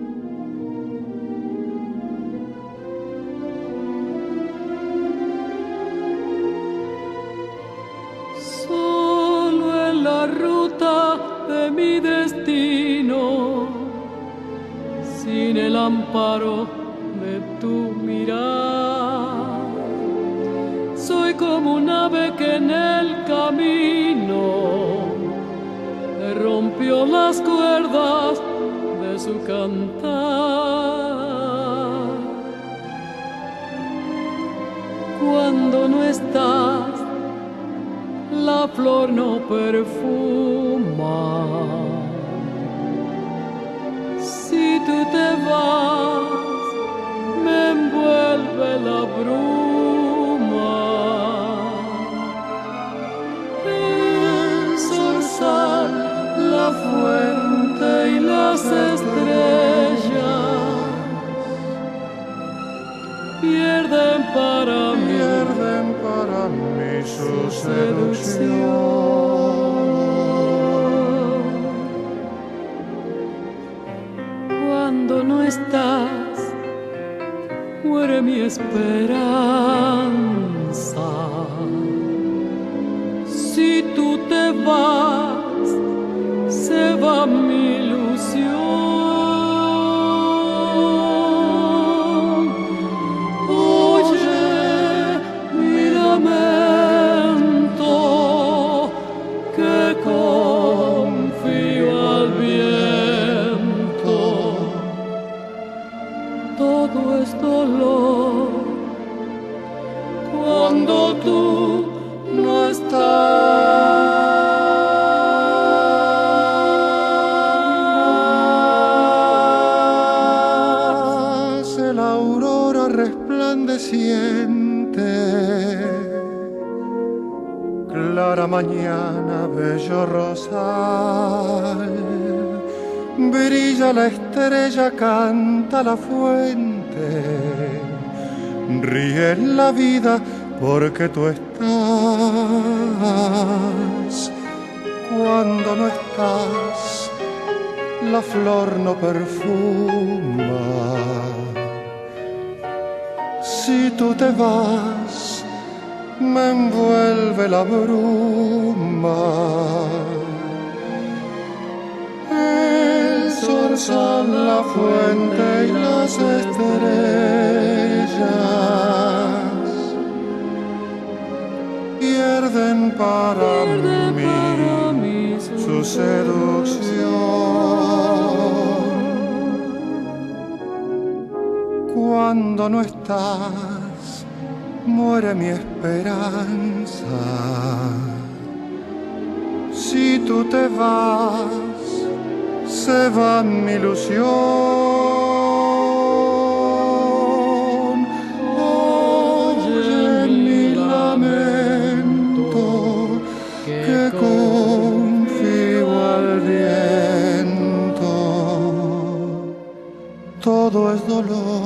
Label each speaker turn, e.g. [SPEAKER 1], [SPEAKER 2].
[SPEAKER 1] Solo en la ruta de mi destino, sin el amparo de tu mirar, soy como un ave que en el camino rompió las cuerdas de su cantar. Cuando no estás, la flor no perfuma. Si tú te vas, me envuelve la bruma. El zorzal, la fuente y las estrellas pierden para mí su seducción. Cuando no estás, muere mi esperanza. Si tú te vas, se va mi ilusión. Oye mi lamento, que confío al viento. Todo es dolor cuando tú no estás.
[SPEAKER 2] La aurora resplandeciente, clara mañana, bello rosal, brilla la estrella, canta la fuente, ríe la vida porque tú estás. Cuando no estás, la flor no perfuma. Si tú te vas, me envuelve la bruma. El zorzal, la fuente y las estrellas pierden para mí su seducción. Cuando no estás, muere mi esperanza. Si tú te vas, se va mi ilusión. Oye mi lamento, que confío al viento. Todo es dolor